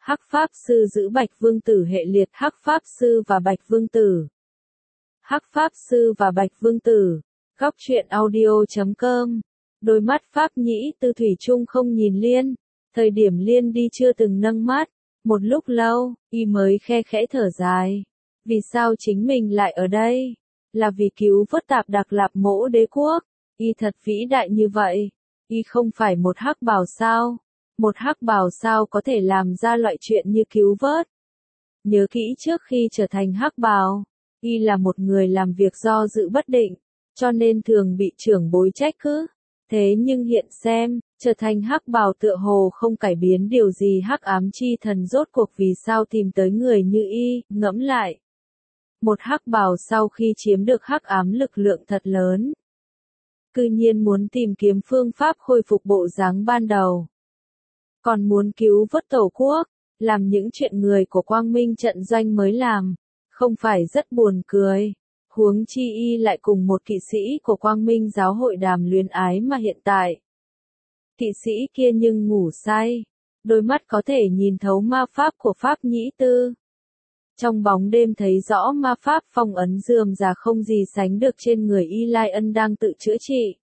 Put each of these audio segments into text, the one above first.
Hắc Pháp Sư giữ Bạch Vương Tử hệ liệt Hắc Pháp Sư và Bạch Vương Tử. Hắc Pháp Sư và Bạch Vương Tử. Góc truyện audio.com. Đôi mắt Pháp Nhĩ Tư thủy chung không nhìn Liên. Thời điểm Liên đi chưa từng nâng mắt. Một lúc lâu, y mới khe khẽ thở dài. Vì sao chính mình lại ở đây? Là vì cứu vớt Tạp Đặc Lạp Mỗ Đế quốc. Y thật vĩ đại như vậy. Y không phải một hắc bào sao? Một hắc bào sao có thể làm ra loại chuyện như cứu vớt? Nhớ kỹ trước khi trở thành hắc bào, y là một người làm việc do dự bất định, cho nên thường bị trưởng bối trách cứ. Thế nhưng hiện xem, trở thành hắc bào tựa hồ không cải biến điều gì. Hắc ám chi thần rốt cuộc vì sao tìm tới người như y, ngẫm lại. Một hắc bào sau khi chiếm được hắc ám lực lượng thật lớn, cư nhiên muốn tìm kiếm phương pháp khôi phục bộ dáng ban đầu. Còn muốn cứu vớt tổ quốc, làm những chuyện người của Quang Minh trận doanh mới làm, không phải rất buồn cười. Huống chi y lại cùng một kỵ sĩ của Quang Minh giáo hội đàm luyến ái mà hiện tại. Kỵ sĩ kia nhưng ngủ say, đôi mắt có thể nhìn thấu ma pháp của Pháp Nhĩ Tư. Trong bóng đêm thấy rõ ma pháp phong ấn rườm rà không gì sánh được trên người Y Lai Ân đang tự chữa trị.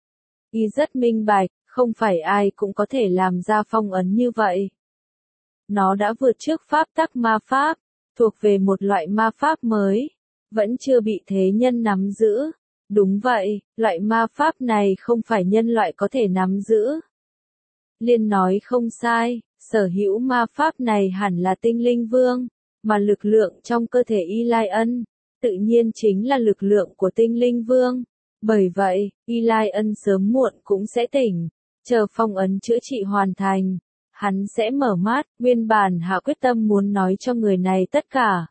Y rất minh bạch, không phải ai cũng có thể làm ra phong ấn như vậy. Nó đã vượt trước pháp tắc ma pháp, thuộc về một loại ma pháp mới, vẫn chưa bị thế nhân nắm giữ. Đúng vậy, loại ma pháp này không phải nhân loại có thể nắm giữ. Liên nói không sai, sở hữu ma pháp này hẳn là tinh linh vương, mà lực lượng trong cơ thể Y Lai Ân, tự nhiên chính là lực lượng của tinh linh vương. Bởi vậy, Y Lai Ân sớm muộn cũng sẽ tỉnh, chờ phong ấn chữa trị hoàn thành, hắn sẽ mở mắt. Nguyên bản hạ quyết tâm muốn nói cho người này tất cả.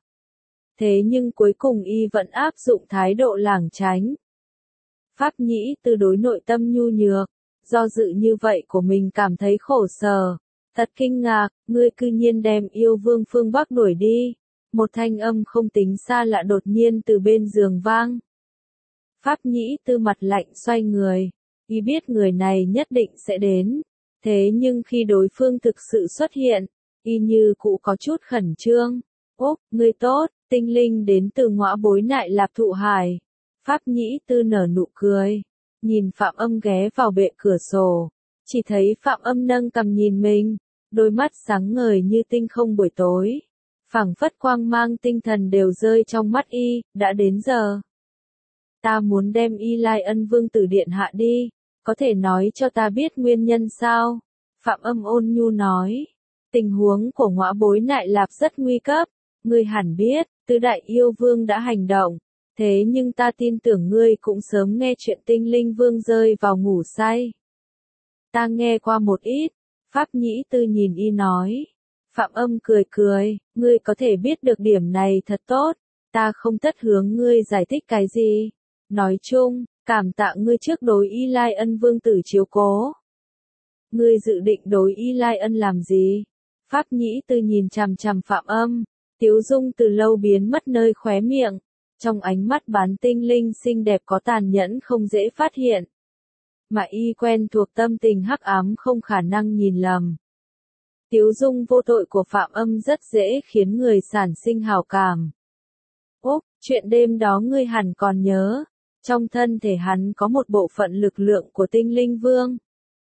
Thế nhưng cuối cùng y vẫn áp dụng thái độ lảng tránh. Pháp Nhĩ Tư đối nội tâm nhu nhược, do dự như vậy của mình cảm thấy khổ sở. Thật kinh ngạc, ngươi cư nhiên đem yêu vương phương Bắc đuổi đi. Một thanh âm không tính xa lạ đột nhiên từ bên giường vang. Pháp Nhĩ Tư mặt lạnh xoay người, y biết người này nhất định sẽ đến. Thế nhưng khi đối phương thực sự xuất hiện, y như cũ có chút khẩn trương. Ốc, ngươi tốt, tinh linh đến từ ngõa bối nại Lạp Thụ Hải. Pháp Nhĩ Tư nở nụ cười, nhìn Phạm Âm ghé vào bệ cửa sổ, chỉ thấy Phạm Âm nâng cằm nhìn mình, đôi mắt sáng ngời như tinh không buổi tối. Phảng phất quang mang tinh thần đều rơi trong mắt y. Đã đến giờ. Ta muốn đem Y Lai Ân Vương Tử điện hạ đi, có thể nói cho ta biết nguyên nhân sao? Phạm Âm ôn nhu nói, tình huống của ngõa bối nại Lạp rất nguy cấp, ngươi hẳn biết, tứ đại yêu vương đã hành động, thế nhưng ta tin tưởng ngươi cũng sớm nghe chuyện tinh linh vương rơi vào ngủ say. Ta nghe qua một ít. Pháp Nhĩ Tư nhìn y nói. Phạm Âm cười cười, ngươi có thể biết được điểm này thật tốt, ta không tất hướng ngươi giải thích cái gì. Nói chung, cảm tạ ngươi trước đối Y Lai Ân Vương Tử chiếu cố. Ngươi dự định đối Y Lai Ân làm gì? Pháp Nhĩ Tư nhìn chằm chằm Phạm Âm, tiếu dung từ lâu biến mất nơi khóe miệng, trong ánh mắt bán tinh linh xinh đẹp có tàn nhẫn không dễ phát hiện. Mà y quen thuộc tâm tình hắc ám không khả năng nhìn lầm. Tiếu dung vô tội của Phạm Âm rất dễ khiến người sản sinh hảo cảm. Úc, chuyện đêm đó ngươi hẳn còn nhớ. Trong thân thể hắn có một bộ phận lực lượng của tinh linh vương.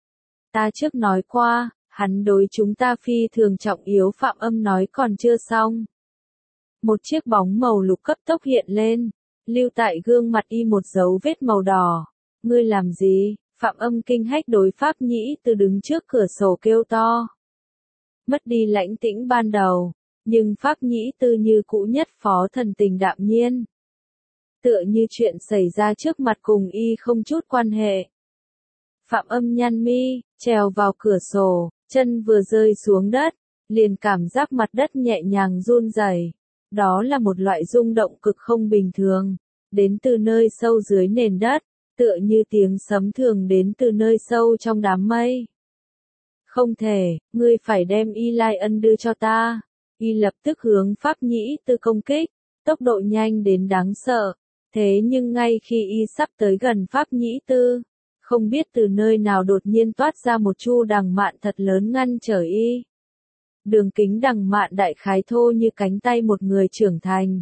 Ta trước nói qua, hắn đối chúng ta phi thường trọng yếu. Phạm Âm nói còn chưa xong. Một chiếc bóng màu lục cấp tốc hiện lên, lưu tại gương mặt y một dấu vết màu đỏ. Ngươi làm gì? Phạm Âm kinh hách đối Pháp Nhĩ Tư đứng trước cửa sổ kêu to. Mất đi lãnh tĩnh ban đầu, nhưng Pháp Nhĩ Tư như cũ nhất phó thần tình đạm nhiên. Tựa như chuyện xảy ra trước mặt cùng y không chút quan hệ. Phạm Âm nhăn mi, trèo vào cửa sổ, chân vừa rơi xuống đất, liền cảm giác mặt đất nhẹ nhàng run rẩy. Đó là một loại rung động cực không bình thường, đến từ nơi sâu dưới nền đất, tựa như tiếng sấm thường đến từ nơi sâu trong đám mây. Không thể, ngươi phải đem Y Lai Ân đưa cho ta. Y lập tức hướng Pháp Nhĩ Tư công kích, tốc độ nhanh đến đáng sợ. Thế nhưng ngay khi y sắp tới gần Pháp Nhĩ Tư, không biết từ nơi nào đột nhiên toát ra một chu đằng mạn thật lớn ngăn trở y. đường kính đằng mạn đại khái thô như cánh tay một người trưởng thành.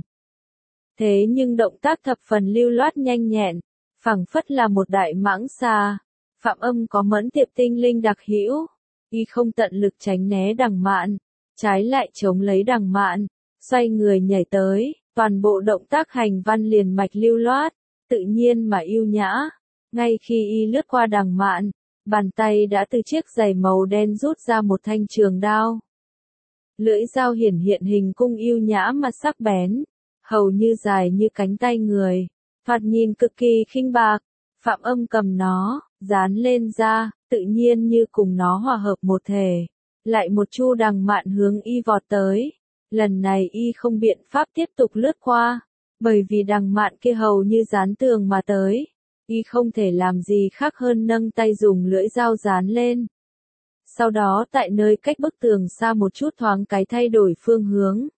Thế nhưng động tác thập phần lưu loát nhanh nhẹn, phảng phất là một đại mãng xà. Phạm Âm có mẫn tiệp tinh linh đặc hữu, y không tận lực tránh né đằng mạn, trái lại chống lấy đằng mạn, xoay người nhảy tới, toàn bộ động tác hành văn liền mạch lưu loát, tự nhiên mà yêu nhã. Ngay khi y lướt qua đằng mạn, bàn tay đã từ chiếc giày màu đen rút ra một thanh trường đao. Lưỡi dao hiển hiện hình cung yêu nhã mà sắc bén, hầu như dài như cánh tay người, thoạt nhìn cực kỳ khinh bạc. Phạm Âm cầm nó, dán lên da, tự nhiên như cùng nó hòa hợp một thể. Lại một chu đằng mạn hướng y vọt tới. Lần này y không biện pháp tiếp tục lướt qua, bởi vì đằng mạn kia hầu như dán tường mà tới. Y không thể làm gì khác hơn nâng tay dùng lưỡi dao dán lên. Sau đó tại nơi cách bức tường xa một chút thoáng cái thay đổi phương hướng.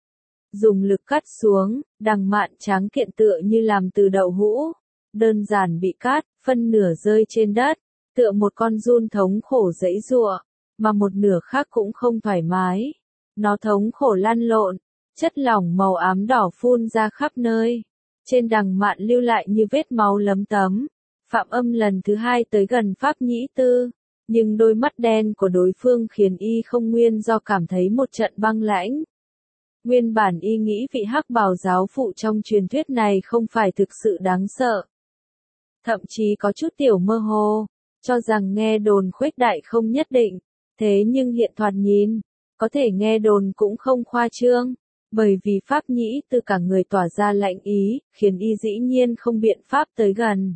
Dùng lực cắt xuống, đằng mạn tráng kiện tựa như làm từ đậu hũ. Đơn giản bị cắt, phân nửa rơi trên đất, tựa một con giun thống khổ giãy giụa, mà một nửa khác cũng không thoải mái. Nó thống khổ lăn lộn, chất lỏng màu ám đỏ phun ra khắp nơi. Trên đằng mạn lưu lại như vết máu lấm tấm. Phạm Âm lần thứ hai tới gần Pháp Nhĩ Tư, nhưng đôi mắt đen của đối phương khiến y không nguyên do cảm thấy một trận băng lãnh. Nguyên bản y nghĩ vị hắc bào giáo phụ trong truyền thuyết này không phải thực sự đáng sợ. Thậm chí có chút tiểu mơ hồ, cho rằng nghe đồn khuếch đại không nhất định, thế nhưng hiện thoạt nhìn, có thể nghe đồn cũng không khoa trương, bởi vì Pháp Nhĩ Tư cả người tỏa ra lạnh ý, khiến y dĩ nhiên không biện pháp tới gần.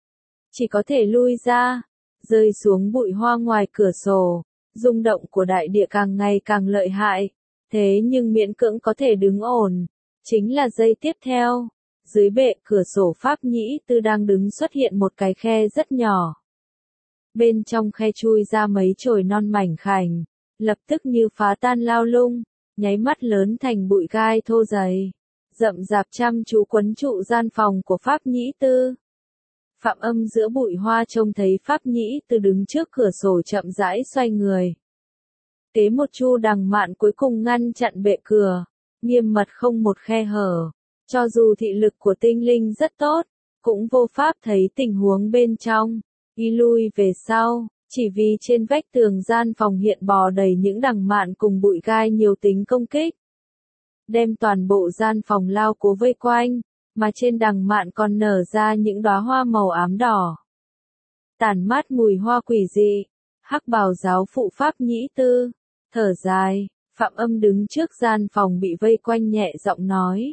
Chỉ có thể lui ra, rơi xuống bụi hoa ngoài cửa sổ, rung động của đại địa càng ngày càng lợi hại, thế nhưng miễn cưỡng có thể đứng ổn. Chính là giây tiếp theo, dưới bệ cửa sổ Pháp Nhĩ Tư đang đứng xuất hiện một cái khe rất nhỏ. Bên trong khe chui ra mấy chồi non mảnh khảnh, lập tức như phá tan lao lung, nháy mắt lớn thành bụi gai thô dày, rậm rạp chăm chú quấn trụ gian phòng của Pháp Nhĩ Tư. Phạm Âm giữa bụi hoa trông thấy Pháp Nhĩ Tư đứng trước cửa sổ chậm rãi xoay người. Kế một chu đằng mạn cuối cùng ngăn chặn bệ cửa, nghiêm mật không một khe hở. Cho dù thị lực của tinh linh rất tốt, cũng vô pháp thấy tình huống bên trong. Y lui về sau, chỉ vì trên vách tường gian phòng hiện bò đầy những đằng mạn cùng bụi gai nhiều tính công kích. Đem toàn bộ gian phòng lao cố vây quanh, mà trên đằng mạn còn nở ra những đóa hoa màu ám đỏ. Tản mát mùi hoa quỷ dị, hắc bào giáo phụ Pháp Nhĩ Tư, thở dài, Phạm Âm đứng trước gian phòng bị vây quanh nhẹ giọng nói.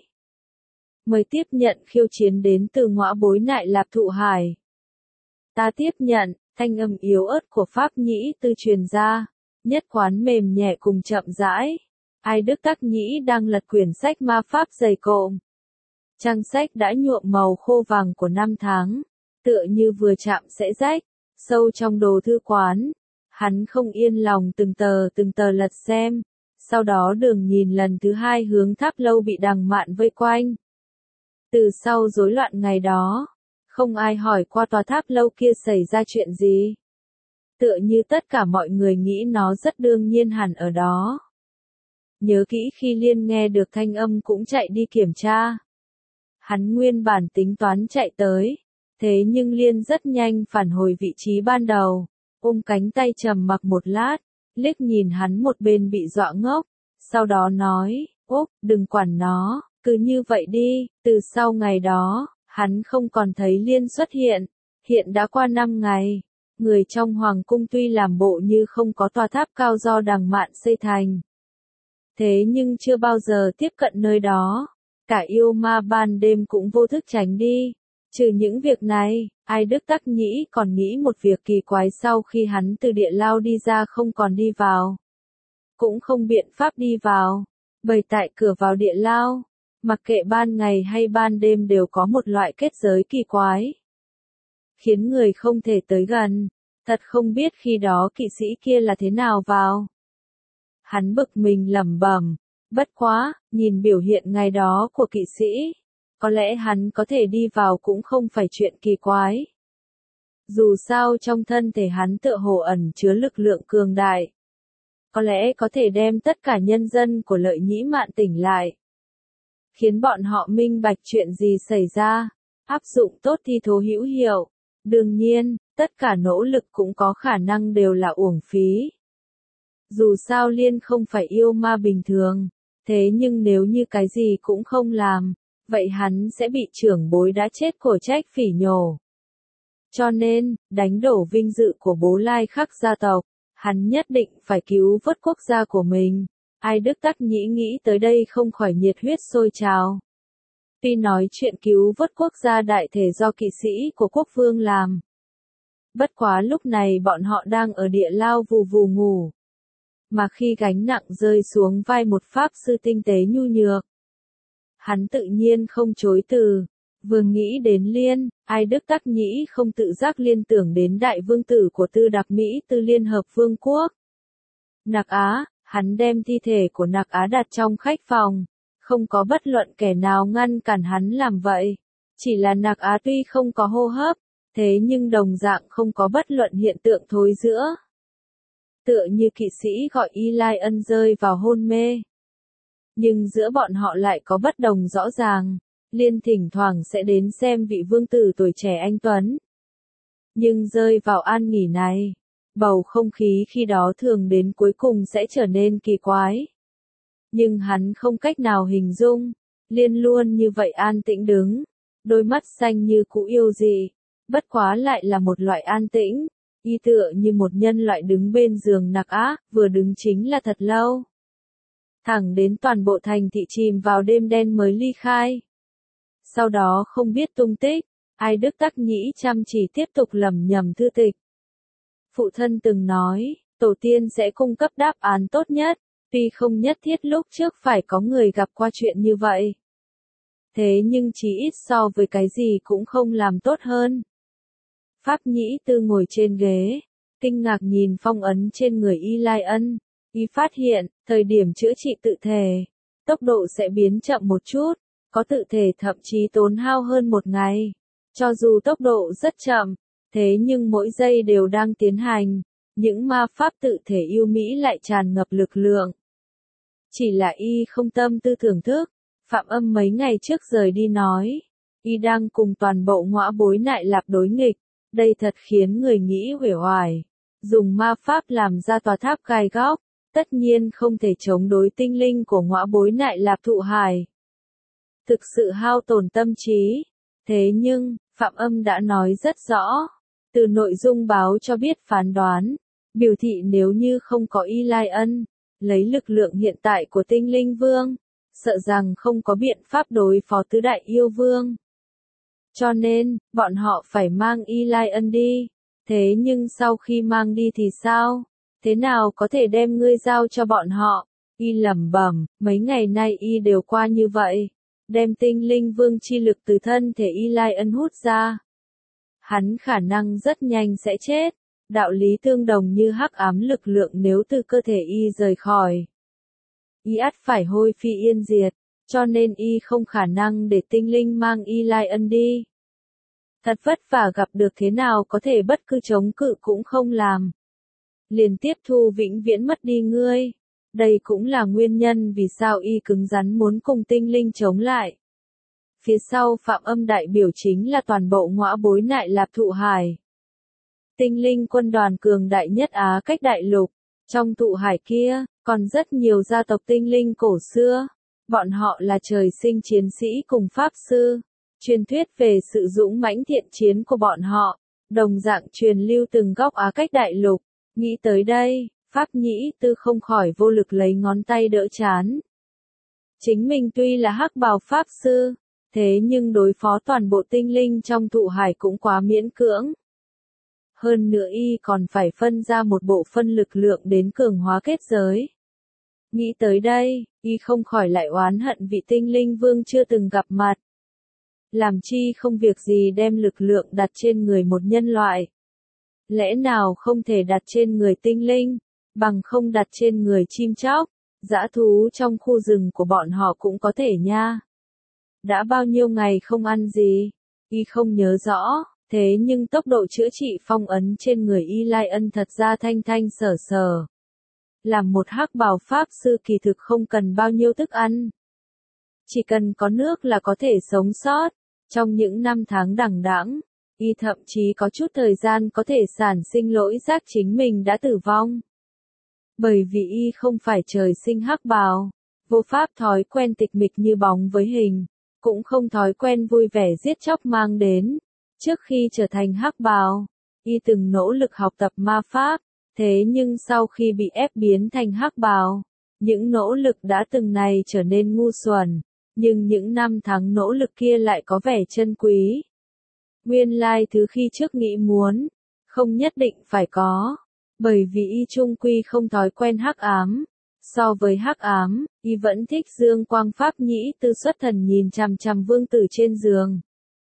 Mời tiếp nhận khiêu chiến đến từ ngõa bối nại Lạp Thụ Hải. Ta tiếp nhận, thanh âm yếu ớt của Pháp Nhĩ Tư truyền ra, nhất quán mềm nhẹ cùng chậm rãi. Ai Đức Tắc Nhĩ đang lật quyển sách ma pháp dày cộm. Trang sách đã nhuộm màu khô vàng của năm tháng, tựa như vừa chạm sẽ rách, sâu trong đồ thư quán. Hắn không yên lòng từng tờ lật xem, sau đó đường nhìn lần thứ hai hướng tháp lâu bị đằng mạn vây quanh. Từ sau rối loạn ngày đó, không ai hỏi qua tòa tháp lâu kia xảy ra chuyện gì. Tựa như tất cả mọi người nghĩ nó rất đương nhiên hẳn ở đó. Nhớ kỹ khi Liên nghe được thanh âm cũng chạy đi kiểm tra. Hắn nguyên bản tính toán chạy tới, thế nhưng Liên rất nhanh phản hồi vị trí ban đầu, ôm cánh tay trầm mặc một lát, liếc nhìn hắn một bên bị dọa ngốc, sau đó nói, Úc, đừng quản nó, cứ như vậy đi. Từ sau ngày đó, hắn không còn thấy Liên xuất hiện đã qua 5 ngày, người trong hoàng cung tuy làm bộ như không có tòa tháp cao do đằng mạn xây thành. Thế nhưng chưa bao giờ tiếp cận nơi đó, cả yêu ma ban đêm cũng vô thức tránh đi. Trừ những việc này, Ai Đức Tắc Nhĩ còn nghĩ một việc kỳ quái sau khi hắn từ địa lao đi ra không còn đi vào. Cũng không biện pháp đi vào, bởi tại cửa vào địa lao, mặc kệ ban ngày hay ban đêm đều có một loại kết giới kỳ quái. Khiến người không thể tới gần, thật không biết khi đó kỵ sĩ kia là thế nào vào. Hắn bực mình lẩm bẩm, bất quá, nhìn biểu hiện ngày đó của kỵ sĩ, có lẽ hắn có thể đi vào cũng không phải chuyện kỳ quái. Dù sao trong thân thể hắn tựa hồ ẩn chứa lực lượng cường đại. có lẽ có thể đem tất cả nhân dân của Lợi Nhĩ Mạn tỉnh lại, khiến bọn họ minh bạch chuyện gì xảy ra, áp dụng tốt thi thố hữu hiệu. Đương nhiên, tất cả nỗ lực cũng có khả năng đều là uổng phí. Dù sao Liên không phải yêu ma bình thường, thế nhưng nếu như cái gì cũng không làm, vậy hắn sẽ bị trưởng bối đã chết của trách phỉ nhổ. Cho nên, đánh đổ vinh dự của bố Lai Khắc gia tộc, hắn nhất định phải cứu vớt quốc gia của mình. Ai Đức Tắc Nhĩ nghĩ tới đây không khỏi nhiệt huyết sôi trào. Tuy nói chuyện cứu vớt quốc gia đại thể do kỵ sĩ của quốc vương làm. Bất quá lúc này bọn họ đang ở địa lao vù vù ngủ. Mà khi gánh nặng rơi xuống vai một pháp sư tinh tế nhu nhược, hắn tự nhiên không chối từ. Vừa nghĩ đến Liên, Ai Đức Tắc Nhĩ không tự giác liên tưởng đến đại vương tử của Tư Đặc Mỹ Tư Liên Hợp Vương quốc. Nặc Á, hắn đem thi thể của Nặc Á đặt trong khách phòng, không có bất luận kẻ nào ngăn cản hắn làm vậy. Chỉ là Nặc Á tuy không có hô hấp, thế nhưng đồng dạng không có bất luận hiện tượng thối rữa. Tựa như kỵ sĩ gọi Y Lai Ân rơi vào hôn mê. Nhưng giữa bọn họ lại có bất đồng rõ ràng. Liên thỉnh thoảng sẽ đến xem vị vương tử tuổi trẻ anh tuấn. Nhưng rơi vào an nghỉ này, bầu không khí khi đó thường đến cuối cùng sẽ trở nên kỳ quái. Nhưng hắn không cách nào hình dung, Liên luôn như vậy an tĩnh đứng, đôi mắt xanh như cũ yêu dị, bất quá lại là một loại an tĩnh, y tựa như một nhân loại đứng bên giường Nặc Á, vừa đứng chính là thật lâu. Thẳng đến toàn bộ thành thị chìm vào đêm đen mới ly khai. Sau đó không biết tung tích, Ai Đức Tắc Nhĩ chăm chỉ tiếp tục lẩm nhẩm thư tịch. Phụ thân từng nói, tổ tiên sẽ cung cấp đáp án tốt nhất, tuy không nhất thiết lúc trước phải có người gặp qua chuyện như vậy. Thế nhưng chỉ ít so với cái gì cũng không làm tốt hơn. Pháp Nhĩ Tư ngồi trên ghế, kinh ngạc nhìn phong ấn trên người Y Lai Ân, y phát hiện, thời điểm chữa trị tự thể, tốc độ sẽ biến chậm một chút. Có tự thể thậm chí tốn hao hơn một ngày. Cho dù tốc độ rất chậm, thế nhưng mỗi giây đều đang tiến hành, những ma pháp tự thể yêu mỹ lại tràn ngập lực lượng. Chỉ là y không tâm tư thưởng thức, Phạm Âm mấy ngày trước rời đi nói, y đang cùng toàn bộ ngõa bối nại lạp đối nghịch, đây thật khiến người nghĩ uể oải. Dùng ma pháp làm ra tòa tháp gai góc, tất nhiên không thể chống đối tinh linh của ngõa bối nại lạp thụ hài. Thực sự hao tổn tâm trí. Thế nhưng, Phạm Âm đã nói rất rõ, từ nội dung báo cho biết phán đoán, biểu thị nếu như không có Y Lai Ân, lấy lực lượng hiện tại của tinh linh vương, sợ rằng không có biện pháp đối phó tứ đại yêu vương. Cho nên, bọn họ phải mang Y Lai Ân đi. Thế nhưng sau khi mang đi thì sao? Thế nào có thể đem ngươi giao cho bọn họ? Y lẩm bẩm, mấy ngày nay y đều qua như vậy. Đem tinh linh vương chi lực từ thân thể Y Lai Ân hút ra. Hắn khả năng rất nhanh sẽ chết, đạo lý tương đồng như hắc ám lực lượng nếu từ cơ thể y rời khỏi. Y ắt phải hôi phi yên diệt, cho nên y không khả năng để tinh linh mang Y Lai Ân đi. Thật vất vả gặp được thế nào có thể bất cứ chống cự cũng không làm. Liền tiếp thu vĩnh viễn mất đi ngươi. Đây cũng là nguyên nhân vì sao y cứng rắn muốn cùng tinh linh chống lại. Phía sau Phạm Âm đại biểu chính là toàn bộ ngõa bối nại lạp thụ hải. Tinh linh quân đoàn cường đại nhất Á cách đại lục. Trong thụ hải kia, còn rất nhiều gia tộc tinh linh cổ xưa. Bọn họ là trời sinh chiến sĩ cùng pháp sư. Truyền thuyết về sự dũng mãnh thiện chiến của bọn họ, đồng dạng truyền lưu từng góc Á cách đại lục. Nghĩ tới đây, Pháp Nhĩ Tư không khỏi vô lực lấy ngón tay đỡ chán. Chính mình tuy là hắc bào pháp sư, thế nhưng đối phó toàn bộ tinh linh trong thụ hải cũng quá miễn cưỡng. Hơn nữa y còn phải phân ra một bộ phân lực lượng đến cường hóa kết giới. Nghĩ tới đây, y không khỏi lại oán hận vị tinh linh vương chưa từng gặp mặt. Làm chi không việc gì đem lực lượng đặt trên người một nhân loại. Lẽ nào không thể đặt trên người tinh linh, bằng không đặt trên người chim chóc, dã thú trong khu rừng của bọn họ cũng có thể nha. Đã bao nhiêu ngày không ăn gì, y không nhớ rõ, thế nhưng tốc độ chữa trị phong ấn trên người Y Lai Ân thật ra thanh thanh sở sở. Làm một hắc bào pháp sư kỳ thực không cần bao nhiêu thức ăn. Chỉ cần có nước là có thể sống sót. Trong những năm tháng đằng đẵng, y thậm chí có chút thời gian có thể sản sinh lỗi giác chính mình đã tử vong. Bởi vì y không phải trời sinh hắc bào, vô pháp thói quen tịch mịch như bóng với hình, cũng không thói quen vui vẻ giết chóc mang đến. Trước khi trở thành hắc bào, y từng nỗ lực học tập ma pháp, thế nhưng sau khi bị ép biến thành hắc bào, những nỗ lực đã từng này trở nên ngu xuẩn, nhưng những năm tháng nỗ lực kia lại có vẻ chân quý. Nguyên lai thứ khi trước nghĩ muốn, không nhất định phải có, bởi vì y chung quy không thói quen hắc ám. So với hắc ám, y vẫn thích dương quang. Pháp Nhĩ Tư xuất thần nhìn chằm chằm vương tử trên giường.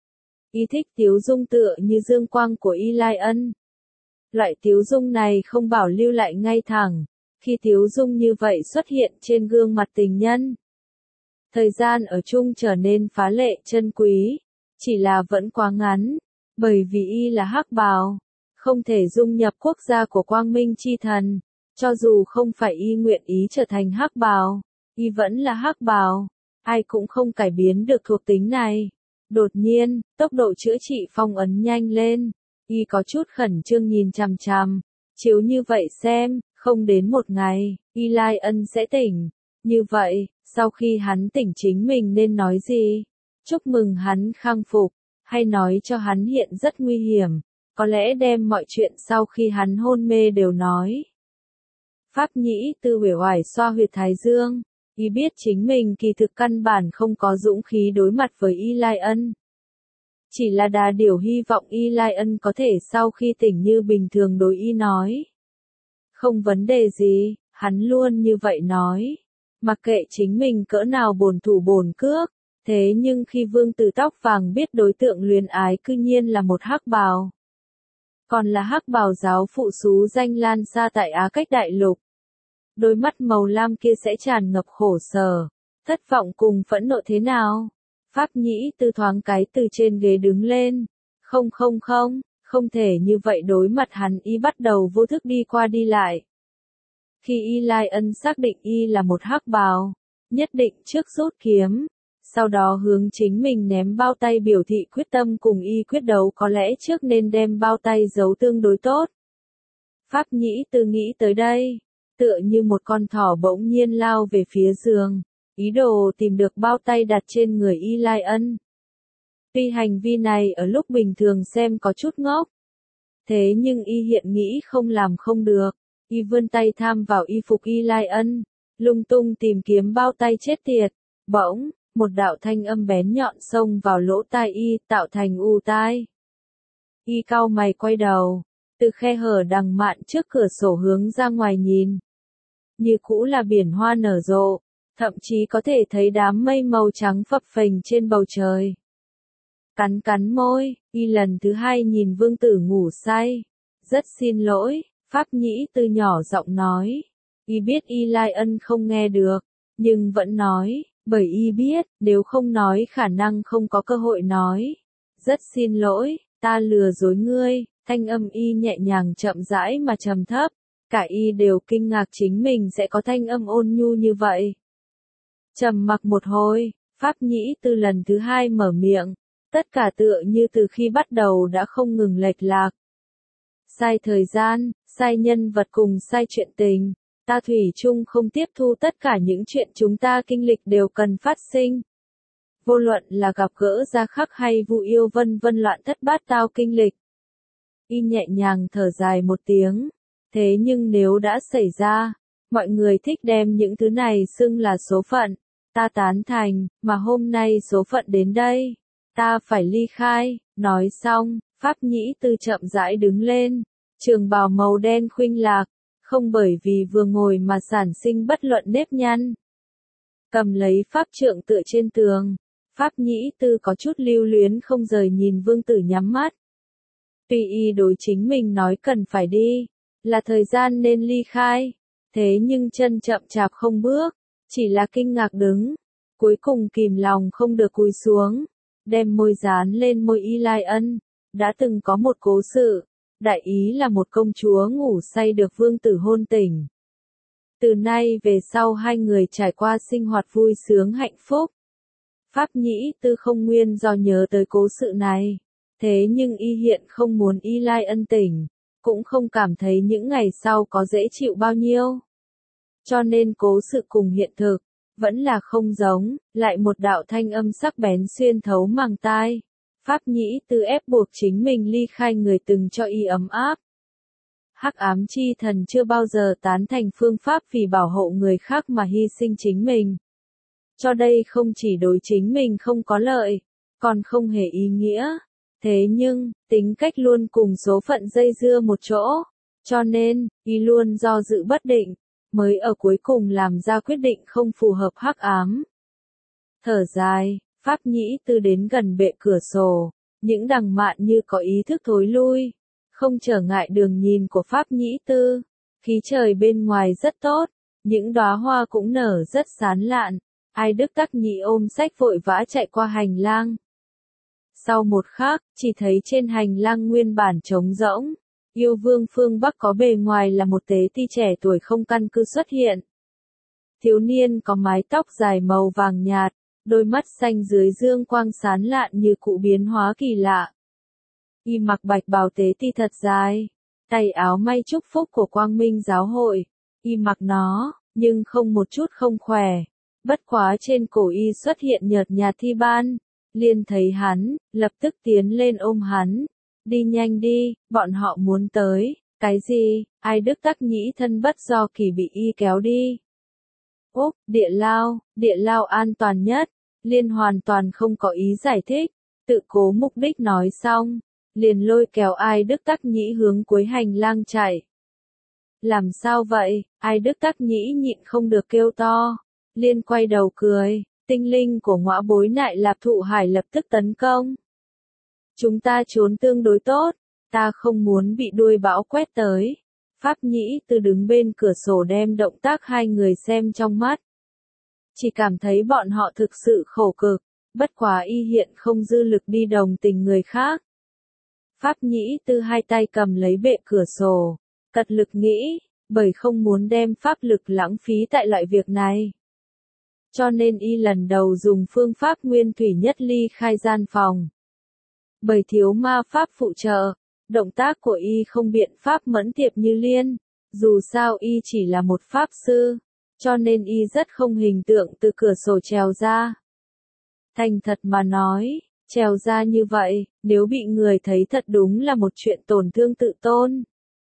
Y thích tiếu dung tựa như dương quang của Y Lai Ân. Loại tiếu dung này không bảo lưu lại ngay thẳng, khi tiếu dung như vậy xuất hiện trên gương mặt tình nhân. Thời gian ở chung trở nên phá lệ chân quý, chỉ là vẫn quá ngắn, bởi vì y là hắc bào, không thể dung nhập quốc gia của Quang Minh chi thần, cho dù không phải y nguyện ý trở thành hắc bào, y vẫn là hắc bào, ai cũng không cải biến được thuộc tính này. Đột nhiên, tốc độ chữa trị phong ấn nhanh lên, y có chút khẩn trương nhìn chằm chằm, chiếu như vậy xem, không đến một ngày, Y Lai Ân sẽ tỉnh. Như vậy, sau khi hắn tỉnh chính mình nên nói gì? Chúc mừng hắn khang phục, hay nói cho hắn hiện rất nguy hiểm, có lẽ đem mọi chuyện sau khi hắn hôn mê đều nói. Pháp Nhĩ Tư uể oải xoa huyệt thái dương, y biết chính mình kỳ thực căn bản không có dũng khí đối mặt với Y Lai Ân. Chỉ là đà điểu hy vọng Y Lai Ân có thể sau khi tỉnh như bình thường đối y nói. Không vấn đề gì, hắn luôn như vậy nói. Mặc kệ chính mình cỡ nào bổn thủ bổn cước, thế nhưng khi vương tử tóc vàng biết đối tượng luyến ái cư nhiên là một hắc bào. Còn là hắc bào giáo phụ xú danh lan xa tại Á Cách Đại Lục. Đôi mắt màu lam kia sẽ tràn ngập khổ sở, thất vọng cùng phẫn nộ thế nào? Pháp Nhĩ Tư thoáng cái từ trên ghế đứng lên. Không thể như vậy đối mặt hắn. Y bắt đầu vô thức đi qua đi lại. Khi Y Lai Ân xác định y là một hắc bào, nhất định trước rút kiếm, sau đó hướng chính mình ném bao tay biểu thị quyết tâm cùng y quyết đấu, có lẽ trước nên đem bao tay giấu tương đối tốt. Pháp Nhĩ Tư nghĩ tới đây, tựa như một con thỏ bỗng nhiên lao về phía giường, ý đồ tìm được bao tay đặt trên người Y Lai Ân. Tuy hành vi này ở lúc bình thường xem có chút ngốc, thế nhưng y hiện nghĩ không làm không được. Y vươn tay tham vào y phục Y Lai Ân, lung tung tìm kiếm bao tay chết tiệt. Bỗng, một đạo thanh âm bén nhọn xông vào lỗ tai y, tạo thành u tai. Y cau mày quay đầu, từ khe hở đằng mạn trước cửa sổ hướng ra ngoài nhìn. Như cũ là biển hoa nở rộ, thậm chí có thể thấy đám mây màu trắng phập phềnh trên bầu trời. Cắn môi, y lần thứ hai nhìn vương tử ngủ say. Rất xin lỗi. Pháp Nhĩ Tư nhỏ giọng nói. Y biết Y Lai Ân không nghe được, nhưng vẫn nói, bởi y biết, nếu không nói khả năng không có cơ hội nói. Rất xin lỗi, ta lừa dối ngươi. Thanh âm y nhẹ nhàng chậm rãi mà trầm thấp, cả y đều kinh ngạc chính mình sẽ có thanh âm ôn nhu như vậy. Trầm mặc một hồi, Pháp Nhĩ Tư lần thứ hai mở miệng, tất cả tựa như từ khi bắt đầu đã không ngừng lệch lạc. Sai thời gian, sai nhân vật cùng sai chuyện tình, ta thủy chung không tiếp thu tất cả những chuyện chúng ta kinh lịch đều cần phát sinh. Vô luận là gặp gỡ gia khắc hay vụ yêu vân vân loạn thất bát tao kinh lịch. Y nhẹ nhàng thở dài một tiếng, thế nhưng nếu đã xảy ra, mọi người thích đem những thứ này xưng là số phận, ta tán thành, mà hôm nay số phận đến đây, ta phải ly khai. Nói xong, Pháp Nhĩ Tư chậm rãi đứng lên, trường bào màu đen khuênh lạc, không bởi vì vừa ngồi mà sản sinh bất luận nếp nhăn. Cầm lấy pháp trượng tựa trên tường, Pháp Nhĩ Tư có chút lưu luyến không rời nhìn vương tử nhắm mắt. Tuy y đối chính mình nói cần phải đi, là thời gian nên ly khai, thế nhưng chân chậm chạp không bước, chỉ là kinh ngạc đứng, cuối cùng kìm lòng không được cúi xuống, đem môi dán lên môi Y Lai Ân. Đã từng có một cố sự, đại ý là một công chúa ngủ say được vương tử hôn tỉnh. Từ nay về sau hai người trải qua sinh hoạt vui sướng hạnh phúc. Pháp Nhĩ Tư không nguyên do nhớ tới cố sự này. Thế nhưng y hiện không muốn y lai ân tình, cũng không cảm thấy những ngày sau có dễ chịu bao nhiêu. Cho nên cố sự cùng hiện thực, vẫn là không giống, lại một đạo thanh âm sắc bén xuyên thấu màng tai. Pháp Nhĩ Tư ép buộc chính mình ly khai người từng cho y ấm áp. Hắc ám chi thần chưa bao giờ tán thành phương pháp vì bảo hộ người khác mà hy sinh chính mình. Cho đây không chỉ đối chính mình không có lợi, còn không hề ý nghĩa. Thế nhưng, tính cách luôn cùng số phận dây dưa một chỗ, cho nên, y luôn do dự bất định, mới ở cuối cùng làm ra quyết định không phù hợp hắc ám. Thở dài, Pháp Nhĩ Tư đến gần bệ cửa sổ, những đằng mạn như có ý thức thối lui, không trở ngại đường nhìn của Pháp Nhĩ Tư. Khí trời bên ngoài rất tốt, những đóa hoa cũng nở rất sán lạn. Ai Đức Tắc Nhĩ ôm sách vội vã chạy qua hành lang. Sau một khắc, chỉ thấy trên hành lang nguyên bản trống rỗng. Yêu vương phương Bắc có bề ngoài là một tế ti trẻ tuổi không căn cứ xuất hiện. Thiếu niên có mái tóc dài màu vàng nhạt, đôi mắt xanh dưới dương quang sán lạn như cụ biến hóa kỳ lạ. Y mặc bạch bào tế ti thật dài, tay áo may chúc phúc của Quang Minh giáo hội. Y mặc nó, nhưng không một chút không khỏe. Bất quá trên cổ y xuất hiện nhợt nhạt thi ban. Liên thấy hắn, lập tức tiến lên ôm hắn. Đi nhanh đi, bọn họ muốn tới. Cái gì? Ai Đức Tắc Nhĩ thân bất do kỳ bị y kéo đi. Úp, địa lao an toàn nhất. Liên hoàn toàn không có ý giải thích. Tự cố mục đích nói xong. Liền lôi kéo Ai Đức Tắc Nhĩ hướng cuối hành lang chạy. Làm sao vậy? Ai Đức Tắc Nhĩ nhịn không được kêu to. Liên quay đầu cười, tinh linh của ngõa bối nại Lạp Thụ Hải lập tức tấn công. Chúng ta trốn tương đối tốt, ta không muốn bị đuôi bão quét tới. Pháp Nhĩ Tư đứng bên cửa sổ đem động tác hai người xem trong mắt. Chỉ cảm thấy bọn họ thực sự khổ cực, bất quá y hiện không dư lực đi đồng tình người khác. Pháp Nhĩ Tư hai tay cầm lấy bệ cửa sổ, cật lực nghĩ, bởi không muốn đem pháp lực lãng phí tại loại việc này. Cho nên y lần đầu dùng phương pháp nguyên thủy nhất ly khai gian phòng. Bởi thiếu ma pháp phụ trợ, động tác của y không biện pháp mẫn tiệp như Liên, dù sao y chỉ là một pháp sư, cho nên y rất không hình tượng từ cửa sổ trèo ra. Thành thật mà nói, trèo ra như vậy, nếu bị người thấy thật đúng là một chuyện tổn thương tự tôn.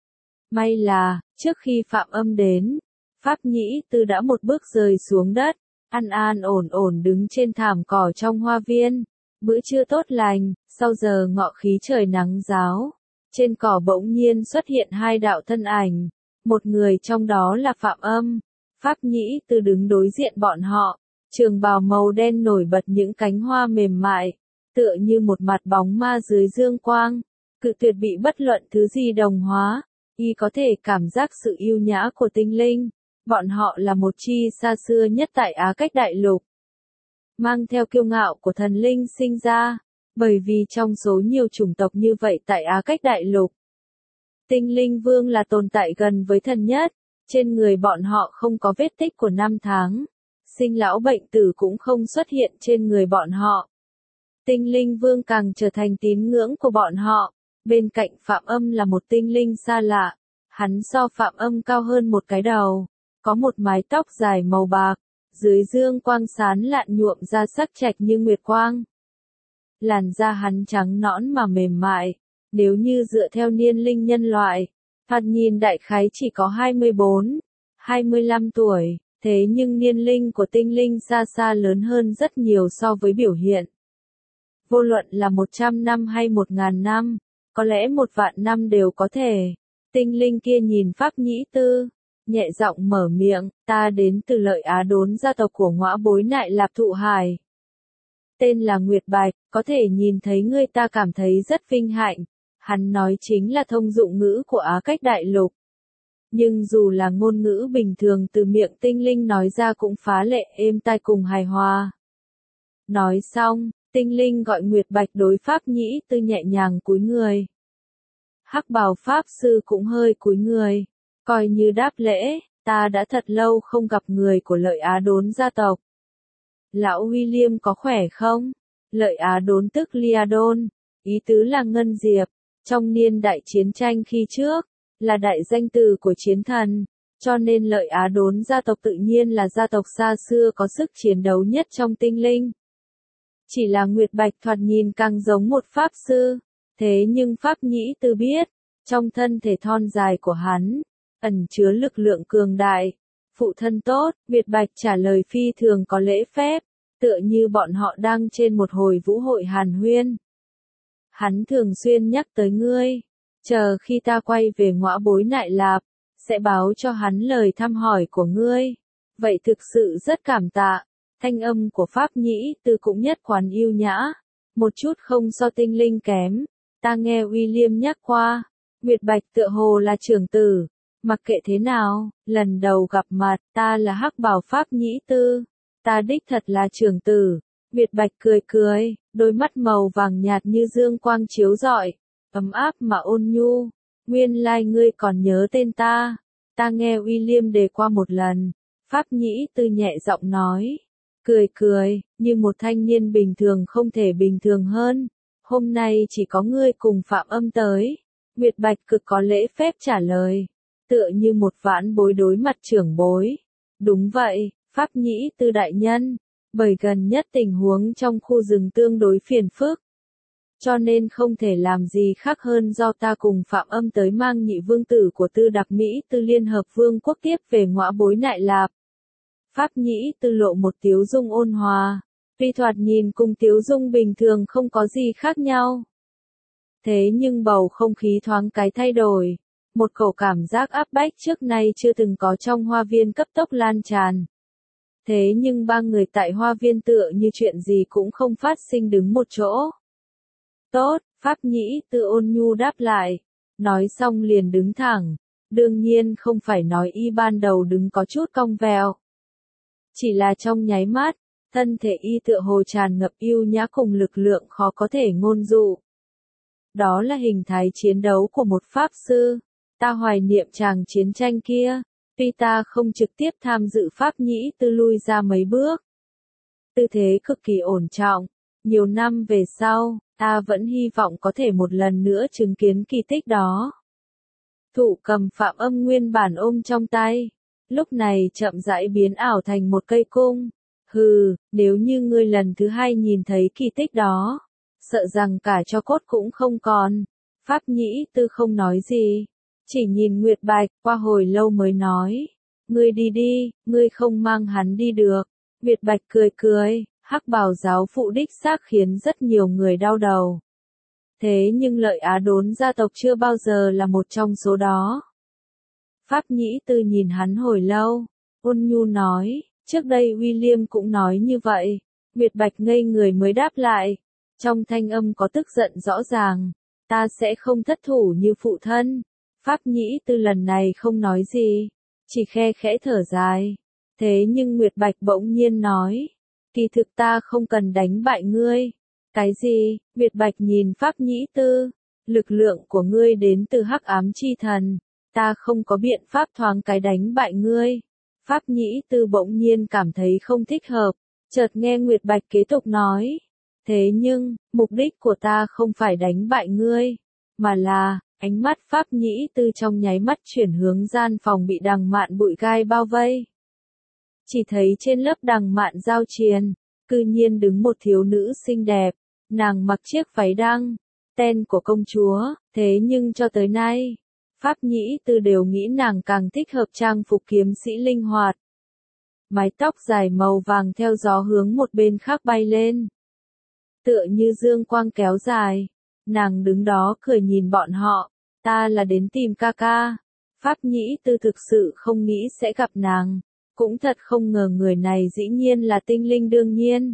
May là, trước khi Phạm Âm đến, Pháp Nhĩ Tư đã một bước rơi xuống đất. An an ổn ổn đứng trên thảm cỏ trong hoa viên. Bữa trưa tốt lành, sau giờ ngọ khí trời nắng ráo. Trên cỏ bỗng nhiên xuất hiện hai đạo thân ảnh. Một người trong đó là Phạm Âm. Pháp Nhĩ Tư đứng đối diện bọn họ. Trường bào màu đen nổi bật những cánh hoa mềm mại. Tựa như một mặt bóng ma dưới dương quang. Cự tuyệt bị bất luận thứ gì đồng hóa. Y có thể cảm giác sự yêu nhã của tinh linh. Bọn họ là một chi xa xưa nhất tại Á Cách Đại Lục. Mang theo kiêu ngạo của thần linh sinh ra, bởi vì trong số nhiều chủng tộc như vậy tại Á Cách Đại Lục. Tinh linh vương là tồn tại gần với thần nhất, trên người bọn họ không có vết tích của năm tháng. Sinh lão bệnh tử cũng không xuất hiện trên người bọn họ. Tinh linh vương càng trở thành tín ngưỡng của bọn họ, bên cạnh Phạm Âm là một tinh linh xa lạ. Hắn so Phạm Âm cao hơn một cái đầu. Có một mái tóc dài màu bạc, dưới dương quang sán lạn nhuộm ra sắc trạch như nguyệt quang. Làn da hắn trắng nõn mà mềm mại, nếu như dựa theo niên linh nhân loại, thoạt nhìn đại khái chỉ có 24, 25 tuổi, thế nhưng niên linh của tinh linh xa xa lớn hơn rất nhiều so với biểu hiện. Vô luận là 100 năm hay 1000 năm, có lẽ 1.000.000 năm đều có thể. Tinh linh kia nhìn Pháp Nhĩ Tư. Nhẹ giọng mở miệng, ta đến từ Lợi Á Đốn gia tộc của ngõa bối nại Lạp Thụ Hải. Tên là Nguyệt Bạch, có thể nhìn thấy ngươi ta cảm thấy rất vinh hạnh. Hắn nói chính là thông dụng ngữ của Á Cách Đại Lục. Nhưng dù là ngôn ngữ bình thường từ miệng tinh linh nói ra cũng phá lệ êm tai cùng hài hòa. Nói xong, tinh linh gọi Nguyệt Bạch đối Pháp Nhĩ Tư nhẹ nhàng cúi người. Hắc bào Pháp sư cũng hơi cúi người. Coi như đáp lễ, ta đã thật lâu không gặp người của Lợi Á Đốn gia tộc. Lão William có khỏe không? Lợi Á Đốn tức Liadon, ý tứ là Ngân Diệp, trong niên đại chiến tranh khi trước, là đại danh từ của chiến thần, cho nên Lợi Á Đốn gia tộc tự nhiên là gia tộc xa xưa có sức chiến đấu nhất trong tinh linh. Chỉ là Nguyệt Bạch thoạt nhìn càng giống một pháp sư, thế nhưng Pháp Nhĩ Tư biết, trong thân thể thon dài của hắn, ẩn chứa lực lượng cường đại. Phụ thân tốt, Nguyệt Bạch trả lời phi thường có lễ phép, tựa như bọn họ đang trên một hồi vũ hội hàn huyên. Hắn thường xuyên nhắc tới ngươi, chờ khi ta quay về Ngõa Bối Nại Lạp, sẽ báo cho hắn lời thăm hỏi của ngươi. Vậy thực sự rất cảm tạ. Thanh âm của Pháp Nhĩ Tư cũng nhất quán yêu nhã, một chút không so tinh linh kém. Ta nghe William nhắc qua, Nguyệt Bạch tựa hồ là trưởng tử. Mặc kệ thế nào, lần đầu gặp mặt, ta là Hắc Bảo Pháp Nhĩ Tư. Ta đích thật là trưởng tử. Nguyệt Bạch cười cười, đôi mắt màu vàng nhạt như dương quang chiếu rọi, ấm áp mà ôn nhu. Nguyên lai ngươi còn nhớ tên ta. Ta nghe William đề qua một lần. Pháp Nhĩ Tư nhẹ giọng nói. Cười cười, như một thanh niên bình thường không thể bình thường hơn. Hôm nay chỉ có ngươi cùng Phạm Âm tới. Nguyệt Bạch cực có lễ phép trả lời. Tựa như một vãn bối đối mặt trưởng bối. Đúng vậy, Pháp Nhĩ Tư đại nhân. Bởi gần nhất tình huống trong khu rừng tương đối phiền phức. Cho nên không thể làm gì khác hơn do ta cùng Phạm Âm tới mang nhị vương tử của Tư Đặc Mỹ Tư Liên Hợp Vương quốc tiếp về Ngõa Bối Nại Lạp. Pháp Nhĩ Tư lộ một tiếu dung ôn hòa, tuy thoạt nhìn cùng tiếu dung bình thường không có gì khác nhau. Thế nhưng bầu không khí thoáng cái thay đổi, một cổ cảm giác áp bách trước nay chưa từng có trong hoa viên cấp tốc lan tràn. Thế nhưng ba người tại hoa viên tựa như chuyện gì cũng không phát sinh đứng một chỗ. Tốt, Pháp Nhĩ Tư ôn nhu đáp lại, nói xong liền đứng thẳng, đương nhiên không phải nói y ban đầu đứng có chút cong vẹo. Chỉ là trong nháy mắt, thân thể y tựa hồ tràn ngập yêu nhã cùng lực lượng khó có thể ngôn dụ. Đó là hình thái chiến đấu của một pháp sư. Ta hoài niệm tràng chiến tranh kia, tuy ta không trực tiếp tham dự. Pháp Nhĩ Tư lui ra mấy bước. Tư thế cực kỳ ổn trọng. Nhiều năm về sau, ta vẫn hy vọng có thể một lần nữa chứng kiến kỳ tích đó. Thụ cầm Phạm Âm nguyên bản ôm trong tay, lúc này chậm rãi biến ảo thành một cây cung. Hừ, nếu như ngươi lần thứ hai nhìn thấy kỳ tích đó, sợ rằng cả tro cốt cũng không còn. Pháp Nhĩ Tư không nói gì, chỉ nhìn Nguyệt Bạch, qua hồi lâu mới nói. Ngươi đi đi, ngươi không mang hắn đi được. Nguyệt Bạch cười cười, Hắc Bảo giáo phụ đích xác khiến rất nhiều người đau đầu. Thế nhưng Lợi Á Đốn gia tộc chưa bao giờ là một trong số đó. Pháp Nhĩ Tư nhìn hắn hồi lâu, ôn nhu nói, trước đây William cũng nói như vậy. Nguyệt Bạch ngây người mới đáp lại, trong thanh âm có tức giận rõ ràng, ta sẽ không thất thủ như phụ thân. Pháp Nhĩ Tư lần này không nói gì, chỉ khe khẽ thở dài. Thế nhưng Nguyệt Bạch bỗng nhiên nói, kỳ thực ta không cần đánh bại ngươi. Cái gì? Nguyệt Bạch nhìn Pháp Nhĩ Tư, lực lượng của ngươi đến từ Hắc Ám Chi Thần, ta không có biện pháp thoáng cái đánh bại ngươi. Pháp Nhĩ Tư bỗng nhiên cảm thấy không thích hợp, chợt nghe Nguyệt Bạch kế tục nói, thế nhưng, mục đích của ta không phải đánh bại ngươi, mà là, ánh mắt Pháp Nhĩ Tư trong nháy mắt chuyển hướng gian phòng bị đằng mạn bụi gai bao vây. Chỉ thấy trên lớp đằng mạn giao triền, cư nhiên đứng một thiếu nữ xinh đẹp, nàng mặc chiếc váy đăng, ten của công chúa, thế nhưng cho tới nay, Pháp Nhĩ Tư đều nghĩ nàng càng thích hợp trang phục kiếm sĩ linh hoạt. Mái tóc dài màu vàng theo gió hướng một bên khác bay lên. Tựa như dương quang kéo dài, nàng đứng đó cười nhìn bọn họ, ta là đến tìm ca ca. Pháp Nhĩ Tư thực sự không nghĩ sẽ gặp nàng, cũng thật không ngờ người này dĩ nhiên là tinh linh đương nhiên.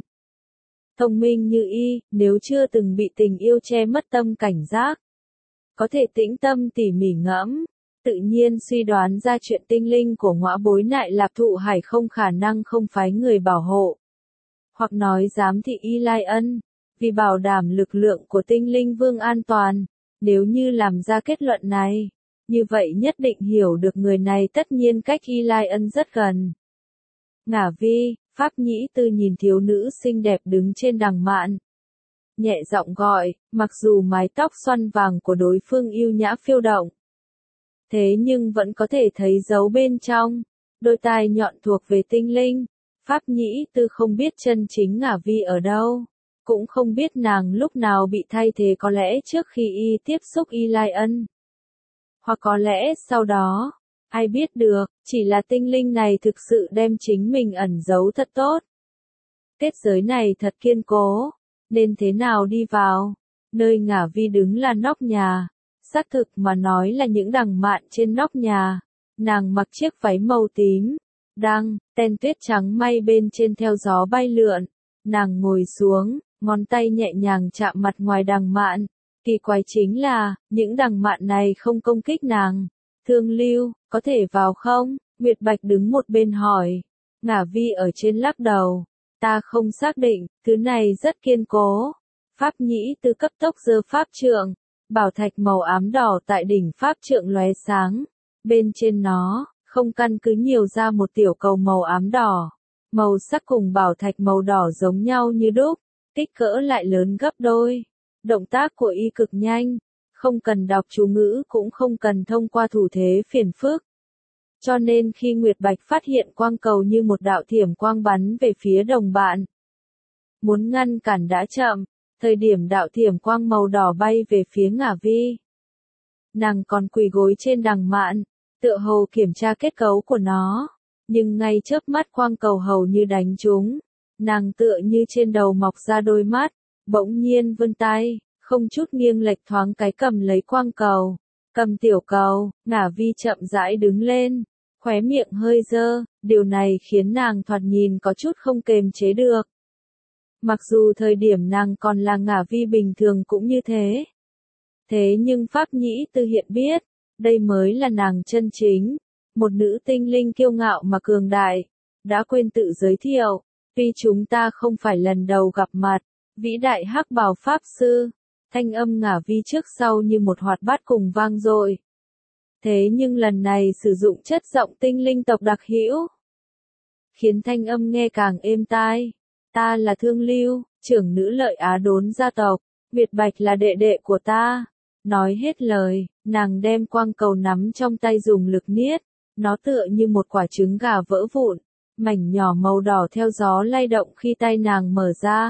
Thông minh như y, nếu chưa từng bị tình yêu che mất tâm cảnh giác, có thể tĩnh tâm tỉ mỉ ngẫm, tự nhiên suy đoán ra chuyện tinh linh của Ngõa Bối Nại Lạp Thụ Hải không khả năng không phái người bảo hộ. Hoặc nói giám thị Y Lai Ân, vì bảo đảm lực lượng của tinh linh vương an toàn, nếu như làm ra kết luận này, như vậy nhất định hiểu được người này tất nhiên cách Y Lai Ân rất gần. Ngả Vi, Pháp Nhĩ Tư nhìn thiếu nữ xinh đẹp đứng trên đằng mạn. Nhẹ giọng gọi, mặc dù mái tóc xoăn vàng của đối phương yêu nhã phiêu động. Thế nhưng vẫn có thể thấy dấu bên trong, đôi tai nhọn thuộc về tinh linh. Pháp Nhĩ Tư không biết chân chính Ngả Vi ở đâu, cũng không biết nàng lúc nào bị thay thế, có lẽ trước khi y tiếp xúc Y Lai Ân. Hoặc có lẽ sau đó, ai biết được, chỉ là tinh linh này thực sự đem chính mình ẩn giấu thật tốt. Kết giới này thật kiên cố, nên thế nào đi vào? Nơi Ngả Vi đứng là nóc nhà, xác thực mà nói là những đằng mạn trên nóc nhà. Nàng mặc chiếc váy màu tím, ten tuyết trắng may bên trên theo gió bay lượn. Nàng ngồi xuống, ngón tay nhẹ nhàng chạm mặt ngoài đằng mạn. Kỳ quái chính là, những đằng mạn này không công kích nàng. Thương Lưu, có thể vào không? Nguyệt Bạch đứng một bên hỏi. Ngả Vi ở trên lắc đầu. Ta không xác định, thứ này rất kiên cố. Pháp Nhĩ Tư cấp tốc giơ pháp trượng. Bảo thạch màu ám đỏ tại đỉnh pháp trượng lóe sáng. Bên trên nó, không căn cứ nhiều ra một tiểu cầu màu ám đỏ. Màu sắc cùng bảo thạch màu đỏ giống nhau như đúc, kích cỡ lại lớn gấp đôi. Động tác của y cực nhanh, không cần đọc chú ngữ cũng không cần thông qua thủ thế phiền phức. Cho nên khi Nguyệt Bạch phát hiện quang cầu như một đạo thiểm quang bắn về phía đồng bạn, muốn ngăn cản đã chậm, thời điểm đạo thiểm quang màu đỏ bay về phía Ngả Vi. Nàng còn quỳ gối trên đằng mạn, tựa hồ kiểm tra kết cấu của nó, nhưng ngay chớp mắt quang cầu hầu như đánh trúng. Nàng tựa như trên đầu mọc ra đôi mắt, bỗng nhiên vươn tay, không chút nghiêng lệch thoáng cái cầm lấy quang cầu, cầm tiểu cầu. Ngả Vi chậm rãi đứng lên, khóe miệng hơi dơ, điều này khiến nàng thoạt nhìn có chút không kềm chế được. Mặc dù thời điểm nàng còn là Ngả Vi bình thường cũng như thế. Thế nhưng Pháp Nhĩ Tư hiện biết, đây mới là nàng chân chính, một nữ tinh linh kiêu ngạo mà cường đại. Đã quên tự giới thiệu, vì chúng ta không phải lần đầu gặp mặt, vĩ đại Hắc Bào Pháp Sư. Thanh âm Ngả Vi trước sau như một hoạt bát cùng vang dội. Thế nhưng lần này sử dụng chất giọng tinh linh tộc đặc hữu, khiến thanh âm nghe càng êm tai. Ta là Thương Lưu, trưởng nữ Lợi Á Đốn gia tộc, Nguyệt Bạch là đệ đệ của ta. Nói hết lời, nàng đem quang cầu nắm trong tay dùng lực niết, nó tựa như một quả trứng gà vỡ vụn, mảnh nhỏ màu đỏ theo gió lay động khi tay nàng mở ra.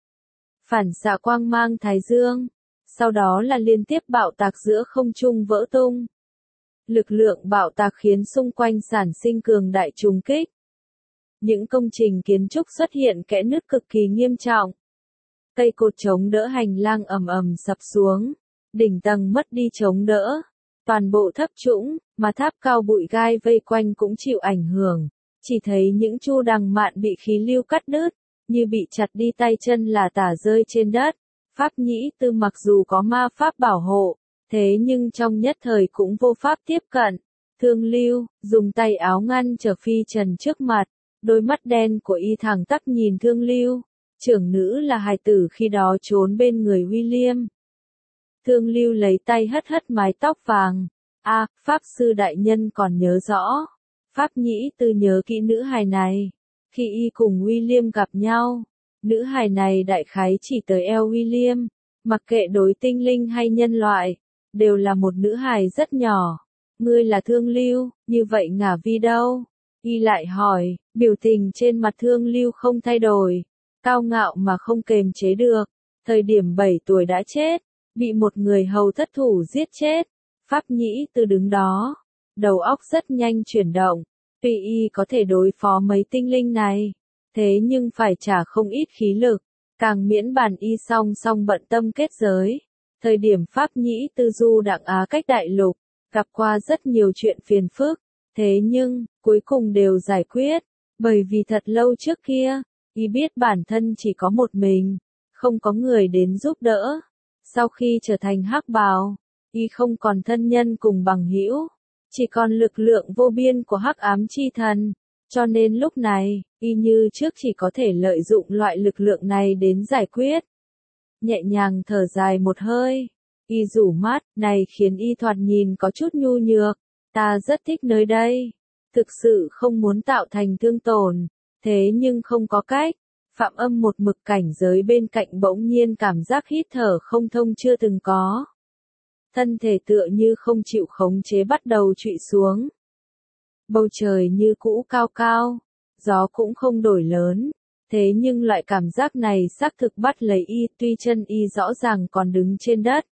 Phản xạ quang mang thái dương, sau đó là liên tiếp bạo tạc giữa không trung vỡ tung. Lực lượng bạo tạc khiến xung quanh sản sinh cường đại trùng kích. Những công trình kiến trúc xuất hiện kẽ nứt cực kỳ nghiêm trọng. Cây cột chống đỡ hành lang ầm ầm sập xuống, đỉnh tầng mất đi chống đỡ, toàn bộ thấp trũng, mà tháp cao bụi gai vây quanh cũng chịu ảnh hưởng. Chỉ thấy những chu đằng mạn bị khí lưu cắt đứt, như bị chặt đi tay chân là tả rơi trên đất. Pháp Nhĩ Tư mặc dù có ma pháp bảo hộ, thế nhưng trong nhất thời cũng vô pháp tiếp cận. Thương Lưu, dùng tay áo ngăn trở Phi Trần trước mặt, đôi mắt đen của y thẳng tắp nhìn Thương Lưu. Trưởng nữ là hài tử khi đó trốn bên người William. Thương Lưu lấy tay hất hất mái tóc vàng. Pháp sư đại nhân còn nhớ rõ. Pháp Nhĩ Tư nhớ kỹ nữ hài này. Khi y cùng William gặp nhau, nữ hài này đại khái chỉ tới eo William, mặc kệ đối tinh linh hay nhân loại, đều là một nữ hài rất nhỏ. Ngươi là Thương Lưu, như vậy Ngả Vi đâu? Y lại hỏi, biểu tình trên mặt Thương Lưu không thay đổi, cao ngạo mà không kềm chế được. Thời điểm 7 tuổi đã chết, bị một người hầu thất thủ giết chết. Pháp Nhĩ Tư đứng đó, đầu óc rất nhanh chuyển động. Tuy y có thể đối phó mấy tinh linh này, thế nhưng phải trả không ít khí lực, càng miễn bàn y song song bận tâm kết giới. Thời điểm Pháp Nhĩ Tư du đặng Á cách đại lục, gặp qua rất nhiều chuyện phiền phức, thế nhưng, cuối cùng đều giải quyết, bởi vì thật lâu trước kia, y biết bản thân chỉ có một mình, không có người đến giúp đỡ. Sau khi trở thành Hắc Bào, y không còn thân nhân cùng bằng hữu, chỉ còn lực lượng vô biên của Hắc Ám Chi Thần, cho nên lúc này, y như trước chỉ có thể lợi dụng loại lực lượng này đến giải quyết. Nhẹ nhàng thở dài một hơi, Y rủ mắt, này khiến y thoạt nhìn có chút nhu nhược. Ta rất thích nơi đây. Thực sự không muốn tạo thành thương tổn. Thế nhưng không có cách. Phạm Âm một mực cảnh giới bên cạnh bỗng nhiên cảm giác hít thở không thông chưa từng có. Thân thể tựa như không chịu khống chế bắt đầu trụy xuống. Bầu trời như cũ cao cao. Gió cũng không đổi lớn. Thế nhưng loại cảm giác này xác thực bắt lấy y, tuy chân y rõ ràng còn đứng trên đất.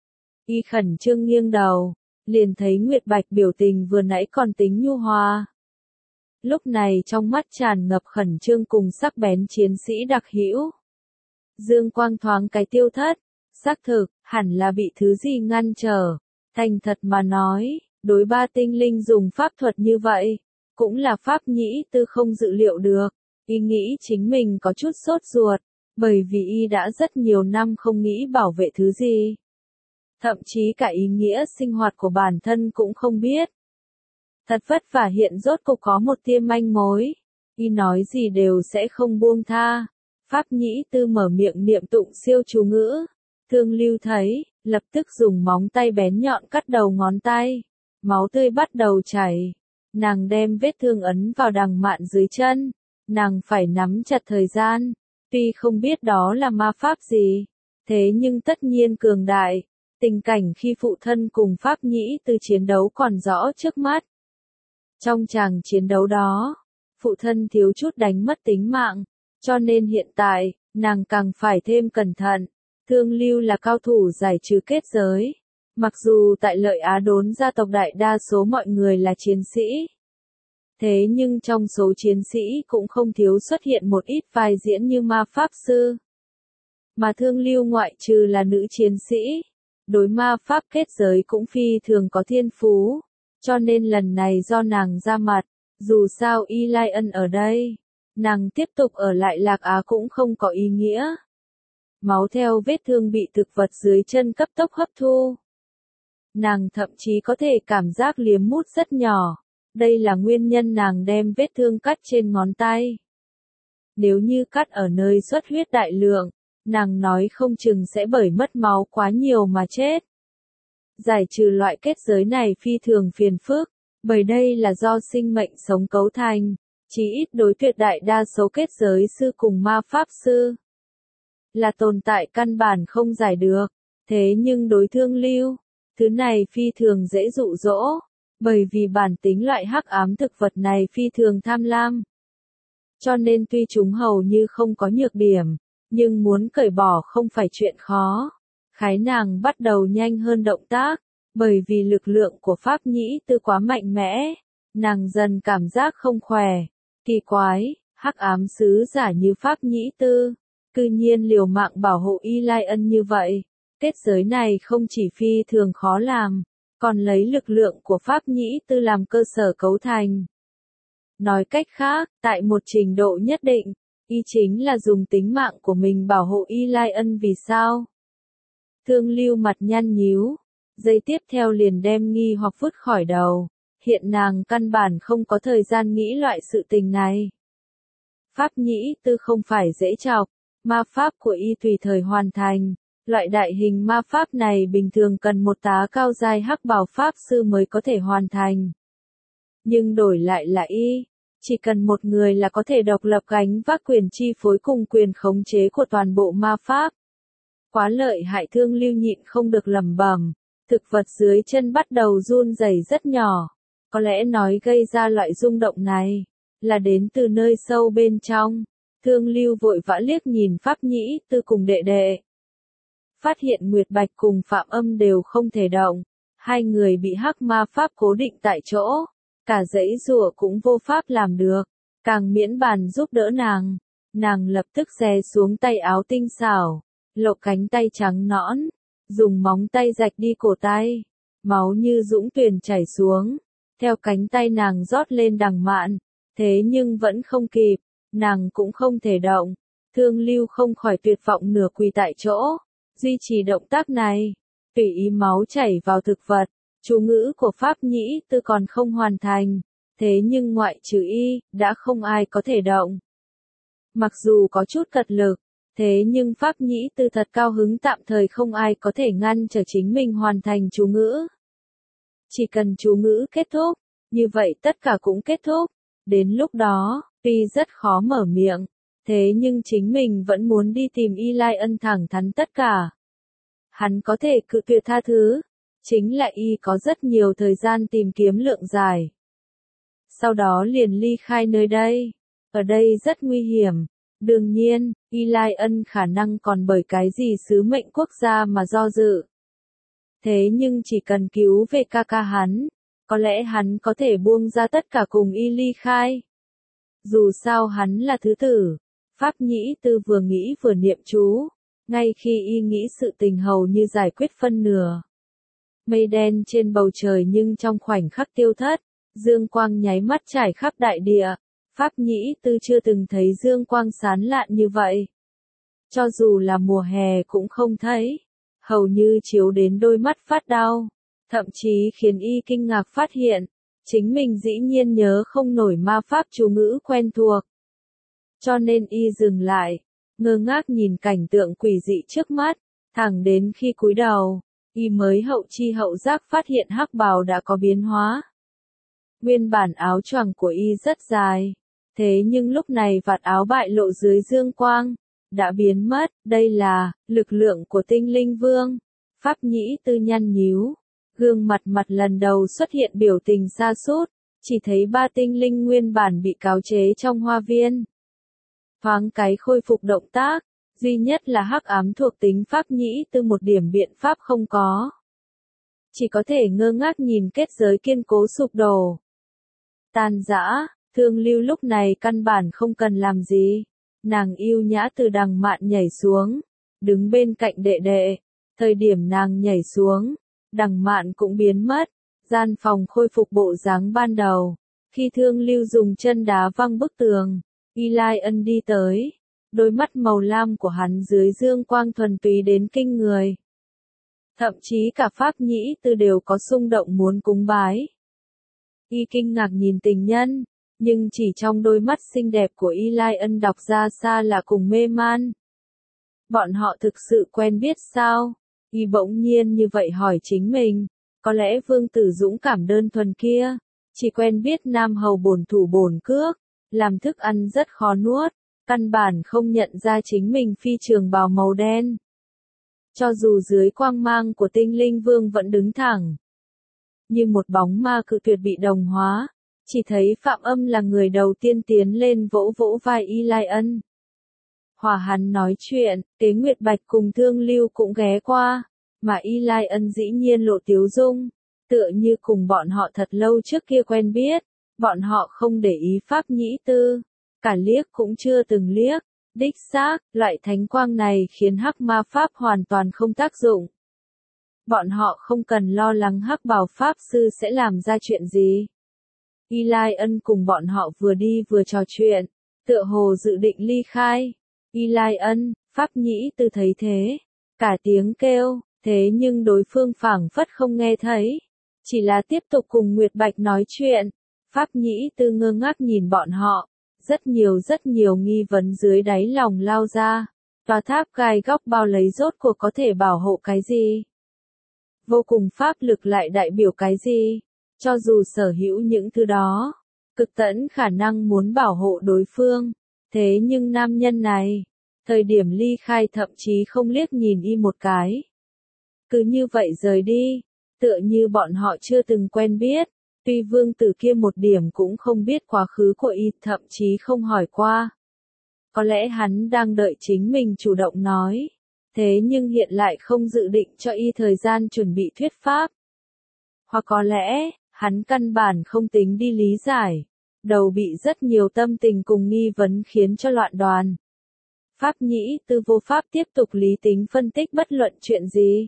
Y khẩn trương nghiêng đầu, liền thấy Nguyệt Bạch biểu tình vừa nãy còn tính nhu hòa. Lúc này trong mắt tràn ngập khẩn trương cùng sắc bén chiến sĩ đặc hữu. Dương quang thoáng cái tiêu thất, xác thực, hẳn là bị thứ gì ngăn trở. Thành thật mà nói, đối ba tinh linh dùng pháp thuật như vậy, cũng là Pháp Nhĩ Tư không dự liệu được. Y nghĩ chính mình có chút sốt ruột, bởi vì y đã rất nhiều năm không nghĩ bảo vệ thứ gì. Thậm chí cả ý nghĩa sinh hoạt của bản thân cũng không biết. Thật vất vả hiện rốt cục có một tia manh mối. Y nói gì đều sẽ không buông tha. Pháp Nhĩ Tư mở miệng niệm tụng siêu chú ngữ. Thương Lưu thấy, lập tức dùng móng tay bén nhọn cắt đầu ngón tay. Máu tươi bắt đầu chảy. Nàng đem vết thương ấn vào đằng mạn dưới chân. Nàng phải nắm chặt thời gian. Tuy không biết đó là ma pháp gì. Thế nhưng tất nhiên cường đại. Tình cảnh khi phụ thân cùng Pháp Nhĩ Tư chiến đấu còn rõ trước mắt. Trong tràng chiến đấu đó, phụ thân thiếu chút đánh mất tính mạng, cho nên hiện tại, nàng càng phải thêm cẩn thận. Thương Lưu là cao thủ giải trừ kết giới. Mặc dù tại Lợi Á Đốn gia tộc đại đa số mọi người là chiến sĩ. Thế nhưng trong số chiến sĩ cũng không thiếu xuất hiện một ít vai diễn như ma pháp sư. Mà Thương Lưu ngoại trừ là nữ chiến sĩ. Đối ma pháp kết giới cũng phi thường có thiên phú, cho nên lần này do nàng ra mặt, dù sao Y Lai Ân ở đây, nàng tiếp tục ở lại Lạc Á cũng không có ý nghĩa. Máu theo vết thương bị thực vật dưới chân cấp tốc hấp thu. Nàng thậm chí có thể cảm giác liếm mút rất nhỏ, đây là nguyên nhân nàng đem vết thương cắt trên ngón tay. Nếu như cắt ở nơi xuất huyết đại lượng, nàng nói không chừng sẽ bởi mất máu quá nhiều mà chết. Giải trừ loại kết giới này phi thường phiền phức, bởi đây là do sinh mệnh sống cấu thành, chỉ ít đối tuyệt đại đa số kết giới sư cùng ma pháp sư. Là tồn tại căn bản không giải được, thế nhưng đối Thương Lưu, thứ này phi thường dễ dụ dỗ, bởi vì bản tính loại hắc ám thực vật này phi thường tham lam. Cho nên tuy chúng hầu như không có nhược điểm, nhưng muốn cởi bỏ không phải chuyện khó. Khái nàng bắt đầu nhanh hơn động tác, bởi vì lực lượng của Pháp Nhĩ Tư quá mạnh mẽ, nàng dần cảm giác không khỏe. Kỳ quái, hắc ám sứ giả như Pháp Nhĩ Tư, cư nhiên liều mạng bảo hộ Y Lai Ân như vậy. Kết giới này không chỉ phi thường khó làm, còn lấy lực lượng của Pháp Nhĩ Tư làm cơ sở cấu thành. Nói cách khác, tại một trình độ nhất định, y chính là dùng tính mạng của mình bảo hộ Y Lai Ân vì sao? Thương Lưu mặt nhăn nhíu, giây tiếp theo liền đem nghi hoặc vứt khỏi đầu, hiện nàng căn bản không có thời gian nghĩ loại sự tình này. Pháp Nhĩ Tư không phải dễ chọc, ma pháp của y tùy thời hoàn thành, loại đại hình ma pháp này bình thường cần một tá cao giai hắc bào pháp sư mới có thể hoàn thành. Nhưng đổi lại là y, chỉ cần một người là có thể độc lập gánh vác quyền chi phối cùng quyền khống chế của toàn bộ ma pháp. Quá lợi hại. Thương Lưu nhịn không được lẩm bẩm, thực vật dưới chân bắt đầu run rẩy rất nhỏ, có lẽ nói gây ra loại rung động này, là đến từ nơi sâu bên trong. Thương Lưu vội vã liếc nhìn Pháp Nhĩ Tư cùng đệ đệ. Phát hiện Nguyệt Bạch cùng Phạm Âm đều không thể động, hai người bị hắc ma pháp cố định tại chỗ, cả giãy giụa cũng vô pháp làm được, càng miễn bàn giúp đỡ nàng. Nàng lập tức xé xuống tay áo tinh xảo, lộ cánh tay trắng nõn, dùng móng tay rạch đi cổ tay, máu như dũng tuyền chảy xuống, theo cánh tay nàng rót lên đằng mạn, thế nhưng vẫn không kịp, nàng cũng không thể động. Thương Lưu không khỏi tuyệt vọng nửa quỳ tại chỗ, duy trì động tác này, tùy ý máu chảy vào thực vật, chú ngữ của Pháp Nhĩ Tư còn không hoàn thành, thế nhưng ngoại trừ y, đã không ai có thể động. Mặc dù có chút cật lực, Thế nhưng Pháp Nhĩ Tư thật cao hứng, tạm thời không ai có thể ngăn trở chính mình hoàn thành chú ngữ. Chỉ cần chú ngữ kết thúc, như vậy tất cả cũng kết thúc. Đến lúc đó, tuy rất khó mở miệng, thế nhưng chính mình vẫn muốn đi tìm Y Lai Ân thẳng thắn tất cả. Hắn có thể cự tuyệt tha thứ, chính là y có rất nhiều thời gian tìm kiếm lượng giải. Sau đó liền ly khai nơi đây. Ở đây rất nguy hiểm. Đương nhiên, Y Lai Ân khả năng còn bởi cái gì sứ mệnh quốc gia mà do dự. Thế nhưng chỉ cần cứu về ca ca hắn, có lẽ hắn có thể buông ra tất cả cùng y ly khai. Dù sao hắn là thứ tử. Pháp Nhĩ Tư vừa nghĩ vừa niệm chú, ngay khi y nghĩ sự tình hầu như giải quyết phân nửa. Mây đen trên bầu trời nhưng trong khoảnh khắc tiêu thất, dương quang nháy mắt trải khắp đại địa. Pháp Nhĩ Tư chưa từng thấy dương quang sáng lạn như vậy. Cho dù là mùa hè cũng không thấy, hầu như chiếu đến đôi mắt phát đau, thậm chí khiến y kinh ngạc phát hiện, chính mình dĩ nhiên nhớ không nổi ma pháp chú ngữ quen thuộc. Cho nên y dừng lại, ngơ ngác nhìn cảnh tượng quỷ dị trước mắt, thẳng đến khi cúi đầu, y mới hậu chi hậu giác phát hiện hắc bào đã có biến hóa. Nguyên bản áo choàng của y rất dài, thế nhưng lúc này vạt áo bại lộ dưới dương quang, đã biến mất. Đây là lực lượng của tinh linh vương. Pháp Nhĩ Tư nhăn nhíu, gương mặt lần đầu xuất hiện biểu tình sa sút, chỉ thấy ba tinh linh nguyên bản bị cáo chế trong hoa viên. Thoáng cái khôi phục động tác, duy nhất là hắc ám thuộc tính Pháp Nhĩ Tư một điểm biện pháp không có. Chỉ có thể ngơ ngác nhìn kết giới kiên cố sụp đổ. Tan rã, Thương Lưu lúc này căn bản không cần làm gì. Nàng yêu nhã từ đằng mạn nhảy xuống, đứng bên cạnh đệ đệ. Thời điểm nàng nhảy xuống, đằng mạn cũng biến mất, gian phòng khôi phục bộ dáng ban đầu. Khi Thương Lưu dùng chân đá văng bức tường, Y Lai Ân đi tới, đôi mắt màu lam của hắn dưới dương quang thuần túy đến kinh người. Thậm chí cả Pháp Nhĩ Tư đều có xung động muốn cúng bái. Y kinh ngạc nhìn tình nhân, nhưng chỉ trong đôi mắt xinh đẹp của Y Lai Ân đọc ra xa là cùng mê man. Bọn họ thực sự quen biết sao? Y bỗng nhiên như vậy hỏi chính mình, có lẽ vương tử dũng cảm đơn thuần kia, chỉ quen biết nam hầu bổn thủ bổn cước, làm thức ăn rất khó nuốt, căn bản không nhận ra chính mình phi trường bào màu đen. Cho dù dưới quang mang của tinh linh vương vẫn đứng thẳng, như một bóng ma cự tuyệt bị đồng hóa, chỉ thấy Phạm Âm là người đầu tiên tiến lên vỗ vỗ vai Y Lai Ân. Hòa hắn nói chuyện, Tế Nguyệt Bạch cùng Thương Lưu cũng ghé qua, mà Y Lai Ân dĩ nhiên lộ tiếu dung, tựa như cùng bọn họ thật lâu trước kia quen biết, bọn họ không để ý Pháp Nhĩ Tư, cả liếc cũng chưa từng liếc. Đích xác, loại thánh quang này khiến hắc ma pháp hoàn toàn không tác dụng. Bọn họ không cần lo lắng hắc bào pháp sư sẽ làm ra chuyện gì. Y Lai Ân cùng bọn họ vừa đi vừa trò chuyện, tựa hồ dự định ly khai. Y Lai Ân, Pháp Nhĩ Tư thấy thế, cả tiếng kêu, thế nhưng đối phương phảng phất không nghe thấy, chỉ là tiếp tục cùng Nguyệt Bạch nói chuyện. Pháp Nhĩ Tư ngơ ngác nhìn bọn họ, rất nhiều nghi vấn dưới đáy lòng lao ra. Tòa tháp gai góc bao lấy rốt cuộc có thể bảo hộ cái gì? Vô cùng pháp lực lại đại biểu cái gì? Cho dù sở hữu những thứ đó, cực tẫn khả năng muốn bảo hộ đối phương. Thế nhưng nam nhân này, thời điểm ly khai thậm chí không liếc nhìn y một cái. Cứ như vậy rời đi, tựa như bọn họ chưa từng quen biết. Tuy vương tử kia một điểm cũng không biết quá khứ của y, thậm chí không hỏi qua. Có lẽ hắn đang đợi chính mình chủ động nói. Thế nhưng hiện lại không dự định cho y thời gian chuẩn bị thuyết pháp. Hoặc có lẽ, hắn căn bản không tính đi lý giải. Đầu bị rất nhiều tâm tình cùng nghi vấn khiến cho loạn đoàn. Pháp Nhĩ Tư vô pháp tiếp tục lý tính phân tích bất luận chuyện gì.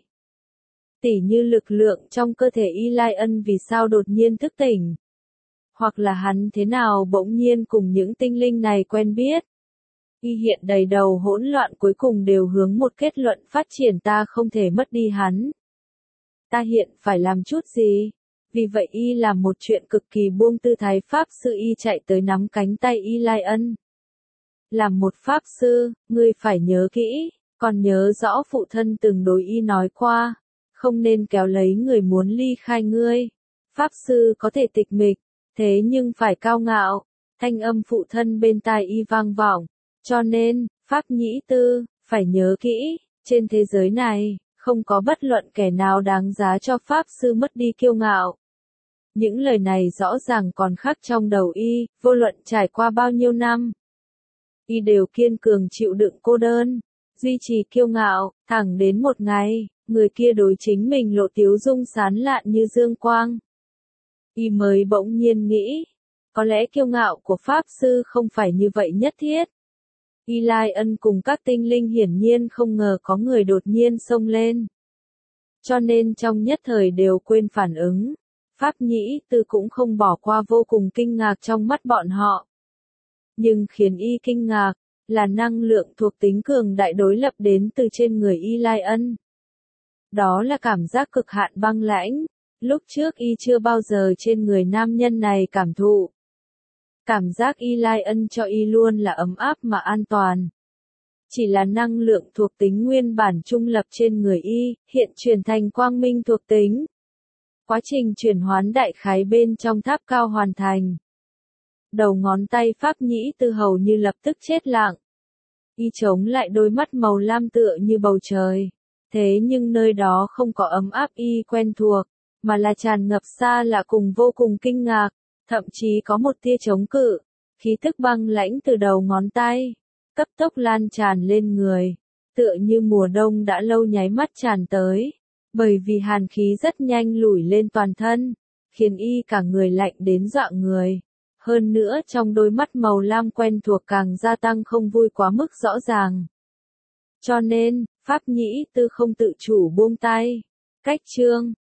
Tỉ như lực lượng trong cơ thể Y Lai Ân vì sao đột nhiên thức tỉnh. Hoặc là hắn thế nào bỗng nhiên cùng những tinh linh này quen biết. Y hiện đầy đầu hỗn loạn cuối cùng đều hướng một kết luận phát triển ta không thể mất đi hắn. Ta hiện phải làm chút gì? Vì vậy Y làm một chuyện cực kỳ buông tư thái pháp sư Y chạy tới nắm cánh tay Y Lai Ân. làm một pháp sư, ngươi phải nhớ kỹ, còn nhớ rõ phụ thân từng đối y nói qua, không nên kéo lấy người muốn ly khai ngươi. Pháp sư có thể tịch mịch, thế nhưng phải cao ngạo. Thanh âm phụ thân bên tai y vang vọng, cho nên, Pháp Nhĩ Tư, phải nhớ kỹ, trên thế giới này, không có bất luận kẻ nào đáng giá cho Pháp sư mất đi kiêu ngạo. Những lời này rõ ràng còn khắc trong đầu y, vô luận trải qua bao nhiêu năm. Y đều kiên cường chịu đựng cô đơn, duy trì kiêu ngạo, thẳng đến một ngày, người kia đối chính mình lộ tiếu dung sán lạn như dương quang. Y mới bỗng nhiên nghĩ, có lẽ kiêu ngạo của Pháp sư không phải như vậy nhất thiết. Y Lai Ân cùng các tinh linh hiển nhiên không ngờ có người đột nhiên xông lên. Cho nên trong nhất thời đều quên phản ứng. Pháp Nhĩ Tư cũng không bỏ qua vô cùng kinh ngạc trong mắt bọn họ. Nhưng khiến y kinh ngạc, là năng lượng thuộc tính cường đại đối lập đến từ trên người Y Lai Ân. Đó là cảm giác cực hạn băng lãnh, lúc trước y chưa bao giờ trên người nam nhân này cảm thụ. Cảm giác Y Lai Ân cho y luôn là ấm áp mà an toàn. Chỉ là năng lượng thuộc tính nguyên bản trung lập trên người y, hiện chuyển thành quang minh thuộc tính. Quá trình chuyển hoán đại khái bên trong tháp cao hoàn thành. Đầu ngón tay Pháp Nhĩ Tư hầu như lập tức chết lặng. Y chống lại đôi mắt màu lam tựa như bầu trời. Thế nhưng nơi đó không có ấm áp y quen thuộc, mà là tràn ngập xa lạ cùng vô cùng kinh ngạc, thậm chí có một tia chống cự. Khí thức băng lãnh từ đầu ngón tay, cấp tốc lan tràn lên người, tựa như mùa đông đã lâu nháy mắt tràn tới. Bởi vì hàn khí rất nhanh lủi lên toàn thân, khiến y cả người lạnh đến dọa người. Hơn nữa trong đôi mắt màu lam quen thuộc càng gia tăng không vui quá mức rõ ràng. Cho nên, Pháp Nhĩ Tư không tự chủ buông tay. Cách chương